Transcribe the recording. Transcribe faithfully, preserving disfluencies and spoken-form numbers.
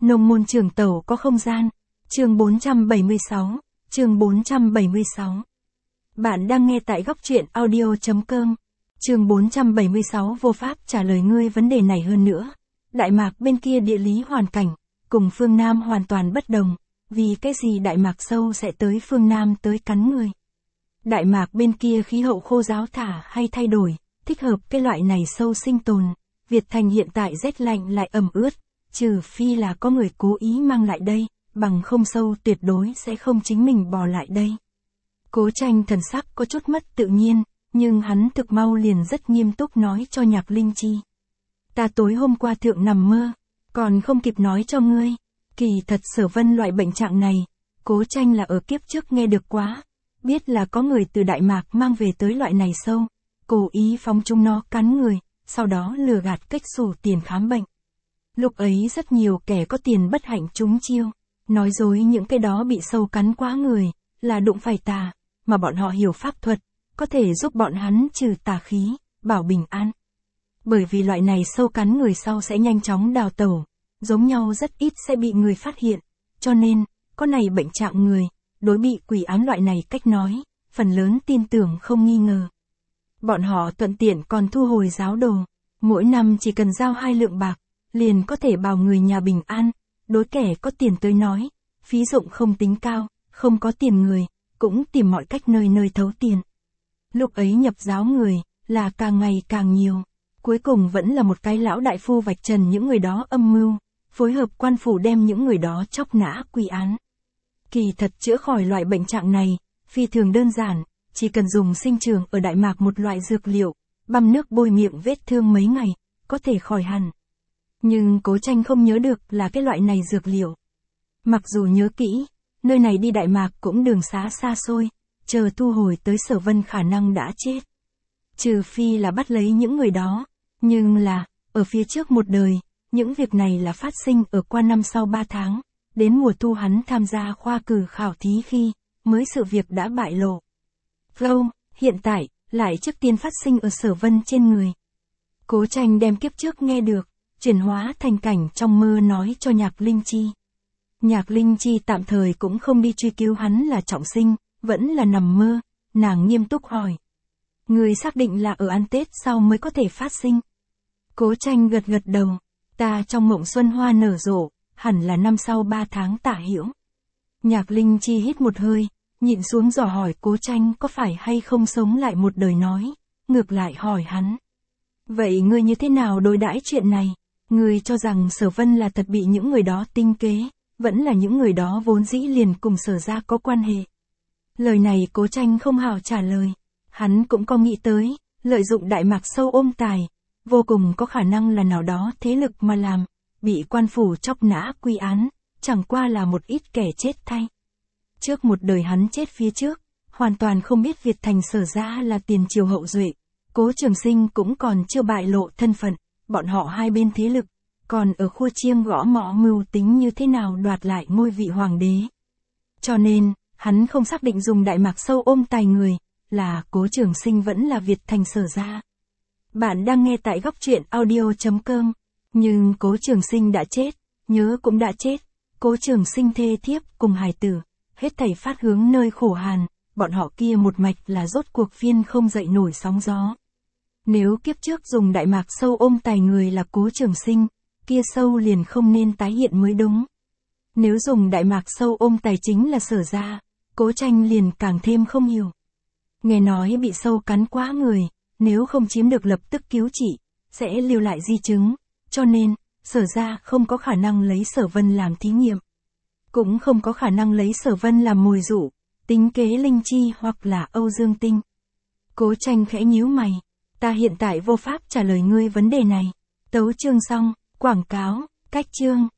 Nông môn trường tẩu có không gian. Chương bốn trăm bảy mươi sáu. Chương bốn trăm bảy mươi sáu. Bạn đang nghe tại góc truyện audio chấm com. Chương bốn trăm bảy mươi sáu vô pháp trả lời ngươi vấn đề này hơn nữa. Đại Mạc bên kia địa lý hoàn cảnh, cùng phương Nam hoàn toàn bất đồng, vì cái gì Đại Mạc sâu sẽ tới phương Nam tới cắn người. Đại Mạc bên kia khí hậu khô ráo thả hay thay đổi, thích hợp cái loại này sâu sinh tồn. Việt Thành hiện tại rét lạnh lại ẩm ướt, trừ phi là có người cố ý mang lại đây, bằng không sâu tuyệt đối sẽ không chính mình bò lại đây. Cố Tranh thần sắc có chút mất tự nhiên, nhưng hắn thực mau liền rất nghiêm túc nói cho Nhạc Linh Chi. Ta tối hôm qua thượng nằm mơ, còn không kịp nói cho ngươi. Kỳ thật Sở Vân loại bệnh trạng này, Cố Tranh là ở kiếp trước nghe được quá, biết là có người từ Đại Mạc mang về tới loại này sâu, cố ý phóng chúng nó cắn người, sau đó lừa gạt cách xù tiền khám bệnh. Lúc ấy rất nhiều kẻ có tiền bất hạnh trúng chiêu, nói dối những cái đó bị sâu cắn quá người, là đụng phải tà, mà bọn họ hiểu pháp thuật, có thể giúp bọn hắn trừ tà khí, bảo bình an. Bởi vì loại này sâu cắn người sau sẽ nhanh chóng đào tẩu, giống nhau rất ít sẽ bị người phát hiện, cho nên, có này bệnh trạng người, đối bị quỷ ám loại này cách nói, phần lớn tin tưởng không nghi ngờ. Bọn họ thuận tiện còn thu hồi giáo đồ, mỗi năm chỉ cần giao hai lượng bạc, liền có thể bảo người nhà bình an, đối kẻ có tiền tới nói, phí dụng không tính cao, không có tiền người, cũng tìm mọi cách nơi nơi thấu tiền. Lúc ấy nhập giáo người, là càng ngày càng nhiều, cuối cùng vẫn là một cái lão đại phu vạch trần những người đó âm mưu, phối hợp quan phủ đem những người đó chóc nã quy án. Kỳ thật chữa khỏi loại bệnh trạng này, phi thường đơn giản, chỉ cần dùng sinh trưởng ở Đại Mạc một loại dược liệu, băm nước bôi miệng vết thương mấy ngày, có thể khỏi hẳn. Nhưng Cố Tranh không nhớ được là cái loại này dược liệu. Mặc dù nhớ kỹ, nơi này đi Đại Mạc cũng đường xá xa xôi, chờ thu hồi tới Sở Vân khả năng đã chết. Trừ phi là bắt lấy những người đó, nhưng là, ở phía trước một đời, những việc này là phát sinh ở qua năm sau ba tháng, đến mùa thu hắn tham gia khoa cử khảo thí khi, mới sự việc đã bại lộ. Không, hiện tại, lại trước tiên phát sinh ở Sở Vân trên người. Cố Tranh đem kiếp trước nghe được, chuyển hóa thành cảnh trong mơ nói cho Nhạc Linh Chi. Nhạc Linh Chi tạm thời cũng không đi truy cứu hắn là trọng sinh, vẫn là nằm mơ, nàng nghiêm túc hỏi. Người xác định là ở ăn Tết sau mới có thể phát sinh. Cố Tranh gật gật đầu, ta trong mộng xuân hoa nở rộ, hẳn là năm sau ba tháng tả hữu. Nhạc Linh Chi hít một hơi, nhịn xuống dò hỏi Cố Tranh có phải hay không sống lại một đời nói, ngược lại hỏi hắn. Vậy ngươi như thế nào đối đãi chuyện này? Ngươi cho rằng Sở Vân là thật bị những người đó tinh kế, vẫn là những người đó vốn dĩ liền cùng Sở gia có quan hệ. Lời này Cố Tranh không hào trả lời, hắn cũng có nghĩ tới, lợi dụng Đại Mạc sâu ôm tài, vô cùng có khả năng là nào đó thế lực mà làm, bị quan phủ chóc nã quy án, chẳng qua là một ít kẻ chết thay. Trước một đời hắn chết phía trước, hoàn toàn không biết Việt Thành Sở gia là tiền triều hậu duệ, Cố Trường Sinh cũng còn chưa bại lộ thân phận, bọn họ hai bên thế lực, còn ở khua chiêng gõ mõ mưu tính như thế nào đoạt lại ngôi vị hoàng đế. Cho nên, hắn không xác định dùng Đại Mạc sâu ôm tài người, là Cố Trường Sinh vẫn là Việt Thành Sở gia. Bạn đang nghe tại góc truyện audio chấm com, nhưng Cố Trường Sinh đã chết, nhớ cũng đã chết, Cố Trường Sinh thê thiếp cùng hài tử, hết thảy phát hướng nơi khổ hàn, bọn họ kia một mạch là rốt cuộc phiên không dậy nổi sóng gió. Nếu kiếp trước dùng Đại Mạc sâu ôm tài người là Cố Trường Sinh, kia sâu liền không nên tái hiện mới đúng. Nếu dùng Đại Mạc sâu ôm tài chính là Sở gia, Cố Tranh liền càng thêm không hiểu. Nghe nói bị sâu cắn quá người, nếu không chiếm được lập tức cứu trị, sẽ lưu lại di chứng, cho nên, Sở gia không có khả năng lấy Sở Vân làm thí nghiệm. Cũng không có khả năng lấy Sở Vân làm mồi dụ, tính kế Linh Chi hoặc là Âu Dương Tinh. Cố Tranh khẽ nhíu mày, ta hiện tại vô pháp trả lời ngươi vấn đề này. Tấu chương xong, quảng cáo, cách chương.